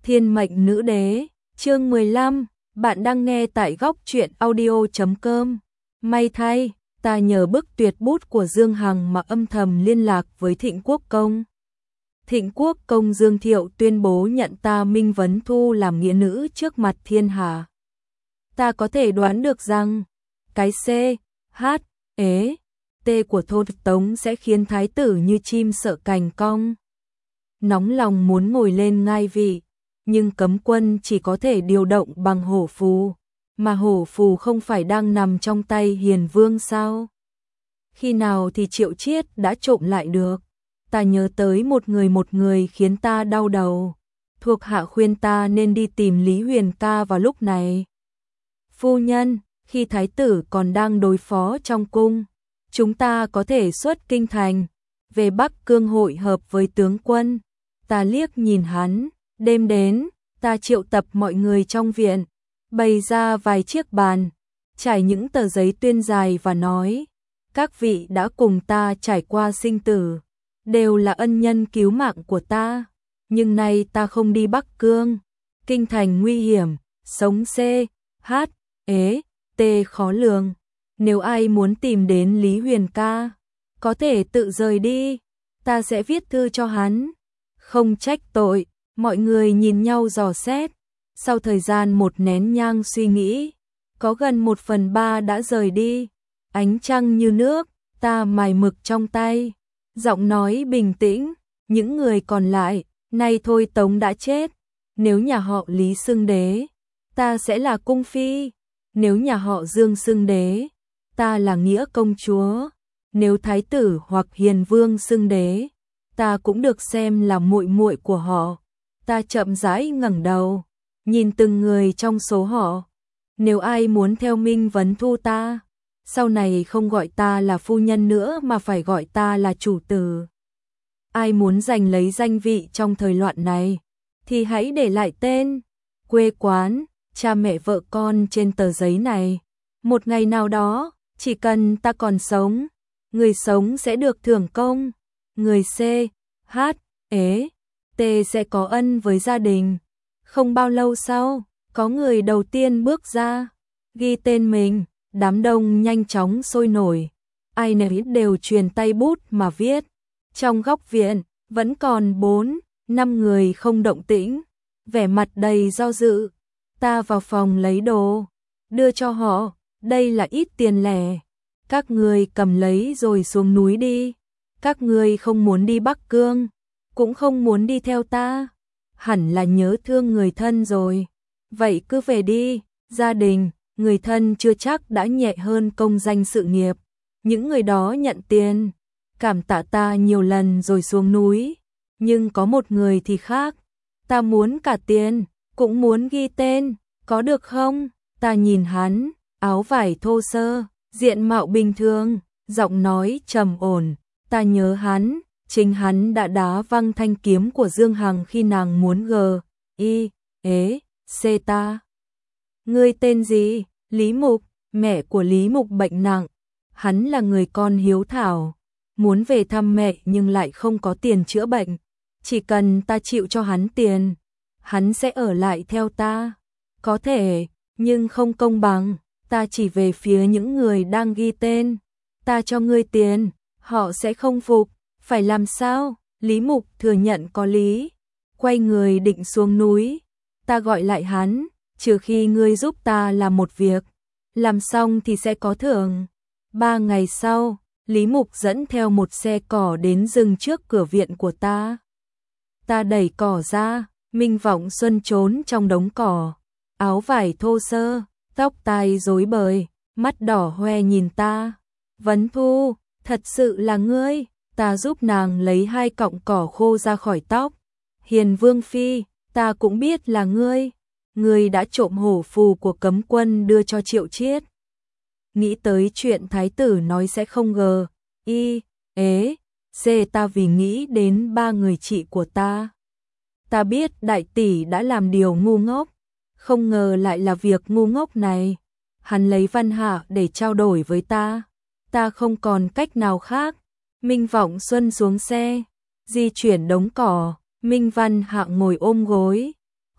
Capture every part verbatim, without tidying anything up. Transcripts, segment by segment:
Thiên mệnh nữ đế, chương mười lăm, bạn đang nghe tại góc truyện audio chấm com. May thay, ta nhờ bức tuyệt bút của Dương Hằng mà âm thầm liên lạc với Thịnh Quốc Công. Thịnh Quốc Công Dương Thiệu tuyên bố nhận ta Minh Vấn Thu làm nghĩa nữ trước mặt thiên hạ. Ta có thể đoán được rằng, cái C, H, ế, T của Thôn Tống sẽ khiến thái tử như chim sợ cành cong. Nóng lòng muốn ngồi lên ngai vị, nhưng cấm quân chỉ có thể điều động bằng hổ phù, mà hổ phù không phải đang nằm trong tay Hiền Vương sao? Khi nào thì Triệu Chiết đã trộm lại được? Ta nhớ tới một người một người khiến ta đau đầu. Thuộc hạ khuyên ta nên đi tìm Lý Huyền ca vào lúc này. Phu nhân, khi thái tử còn đang đối phó trong cung, chúng ta có thể xuất kinh thành, về Bắc Cương hội hợp với tướng quân. Ta liếc nhìn hắn, đêm đến, ta triệu tập mọi người trong viện, bày ra vài chiếc bàn, trải những tờ giấy tuyên dài và nói, các vị đã cùng ta trải qua sinh tử, đều là ân nhân cứu mạng của ta, nhưng nay ta không đi Bắc Cương, kinh thành nguy hiểm, sống C, H, ế, T khó lường, nếu ai muốn tìm đến Lý Huyền ca, có thể tự rời đi, ta sẽ viết thư cho hắn, không trách tội. Mọi người nhìn nhau dò xét, sau thời gian một nén nhang suy nghĩ, có gần một phần ba đã rời đi, ánh trăng như nước, ta mài mực trong tay, giọng nói bình tĩnh, những người còn lại, nay thôi Tống đã chết, nếu nhà họ Lý xưng đế, ta sẽ là cung phi, nếu nhà họ Dương xưng đế, ta là nghĩa công chúa, nếu thái tử hoặc Hiền Vương xưng đế, ta cũng được xem là muội muội của họ. Ta chậm rãi ngẩng đầu, nhìn từng người trong số họ. Nếu ai muốn theo Minh Vấn Thu ta, sau này không gọi ta là phu nhân nữa mà phải gọi ta là chủ tử. Ai muốn giành lấy danh vị trong thời loạn này, thì hãy để lại tên, quê quán, cha mẹ vợ con trên tờ giấy này. Một ngày nào đó, chỉ cần ta còn sống, người sống sẽ được thưởng công, người C, H, ế, T sẽ có ân với gia đình. Không bao lâu sau, có người đầu tiên bước ra, ghi tên mình, đám đông nhanh chóng sôi nổi. Ai nấy đều truyền tay bút mà viết. Trong góc viện, vẫn còn bốn, năm người không động tĩnh, vẻ mặt đầy do dự. Ta vào phòng lấy đồ, đưa cho họ, đây là ít tiền lẻ. Các người cầm lấy rồi xuống núi đi. Các người không muốn đi Bắc Cương, cũng không muốn đi theo ta, hẳn là nhớ thương người thân rồi. Vậy cứ về đi, gia đình, người thân chưa chắc đã nhẹ hơn công danh sự nghiệp. Những người đó nhận tiền, cảm tạ ta nhiều lần rồi xuống núi. Nhưng có một người thì khác, ta muốn cả tiền, cũng muốn ghi tên, có được không? Ta nhìn hắn, áo vải thô sơ, diện mạo bình thường, giọng nói trầm ổn, ta nhớ hắn. Chính hắn đã đá văng thanh kiếm của Dương Hằng khi nàng muốn g, y, ế, c ta. Ngươi tên gì? Lý Mục, mẹ của Lý Mục bệnh nặng. Hắn là người con hiếu thảo, muốn về thăm mẹ nhưng lại không có tiền chữa bệnh. Chỉ cần ta chịu cho hắn tiền, hắn sẽ ở lại theo ta. Có thể, nhưng không công bằng, ta chỉ về phía những người đang ghi tên. Ta cho ngươi tiền, họ sẽ không phục. Phải làm sao? Lý Mục thừa nhận có lý. Quay người định xuống núi. Ta gọi lại hắn, trừ khi ngươi giúp ta làm một việc. Làm xong thì sẽ có thưởng. Ba ngày sau, Lý Mục dẫn theo một xe cỏ đến dừng trước cửa viện của ta. Ta đẩy cỏ ra, Minh Vọng Xuân trốn trong đống cỏ. Áo vải thô sơ, tóc tai rối bời, mắt đỏ hoe nhìn ta. Vấn Thu, thật sự là ngươi. Ta giúp nàng lấy hai cọng cỏ khô ra khỏi tóc. Hiền Vương phi, ta cũng biết là ngươi. Ngươi đã trộm hổ phù của cấm quân đưa cho Triệu Chiết. Nghĩ tới chuyện thái tử nói sẽ không g, y, ế, c ta vì nghĩ đến ba người chị của ta. Ta biết đại tỷ đã làm điều ngu ngốc. Không ngờ lại là việc ngu ngốc này. Hắn lấy Văn Hạ để trao đổi với ta. Ta không còn cách nào khác. Minh Vọng Xuân xuống xe, di chuyển đống cỏ, Minh Văn Hạ ngồi ôm gối,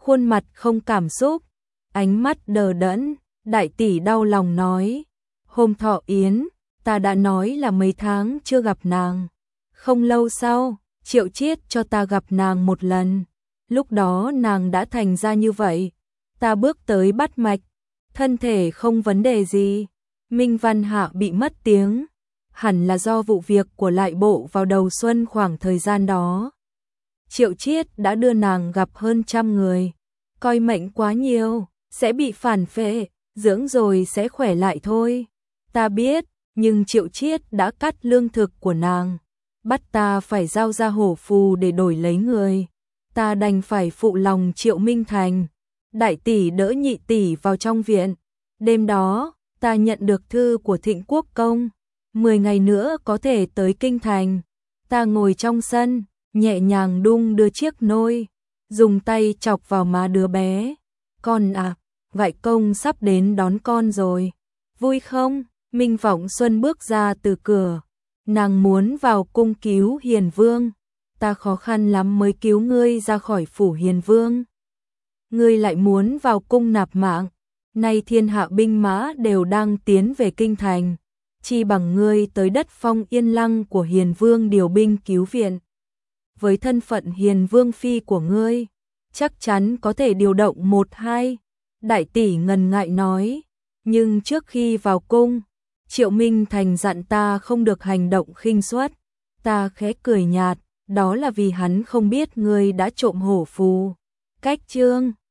khuôn mặt không cảm xúc, ánh mắt đờ đẫn. Đại tỷ đau lòng nói, hôm thọ yến, ta đã nói là mấy tháng chưa gặp nàng. Không lâu sau, Triệu Chiết cho ta gặp nàng một lần. Lúc đó nàng đã thành ra như vậy. Ta bước tới bắt mạch, thân thể không vấn đề gì. Minh Văn Hạ bị mất tiếng, hẳn là do vụ việc của lại bộ vào đầu xuân khoảng thời gian đó. Triệu Chiết đã đưa nàng gặp hơn trăm người, coi mệnh quá nhiều, sẽ bị phản phệ, dưỡng rồi sẽ khỏe lại thôi. Ta biết, nhưng Triệu Chiết đã cắt lương thực của nàng, bắt ta phải giao ra hổ phù để đổi lấy người. Ta đành phải phụ lòng Triệu Minh Thành. Đại tỷ đỡ nhị tỷ vào trong viện. Đêm đó, ta nhận được thư của Thịnh Quốc Công, mười ngày nữa có thể tới Kinh Thành. Ta ngồi trong sân, nhẹ nhàng đung đưa chiếc nôi, dùng tay chọc vào má đứa bé. Con à, Vại Công sắp đến đón con rồi. Vui không? Minh Vọng Xuân bước ra từ cửa. Nàng muốn vào cung cứu Hiền Vương. Ta khó khăn lắm mới cứu ngươi ra khỏi phủ Hiền Vương. Ngươi lại muốn vào cung nạp mạng. Nay thiên hạ binh mã đều đang tiến về Kinh Thành. Chi bằng ngươi tới đất Phong Yên Lăng của Hiền Vương điều binh cứu viện. Với thân phận Hiền Vương phi của ngươi, chắc chắn có thể điều động một hai. Đại tỷ ngần ngại nói, nhưng trước khi vào cung, Triệu Minh Thành dặn ta không được hành động khinh suất. Ta khẽ cười nhạt, đó là vì hắn không biết ngươi đã trộm hổ phù. Cách chương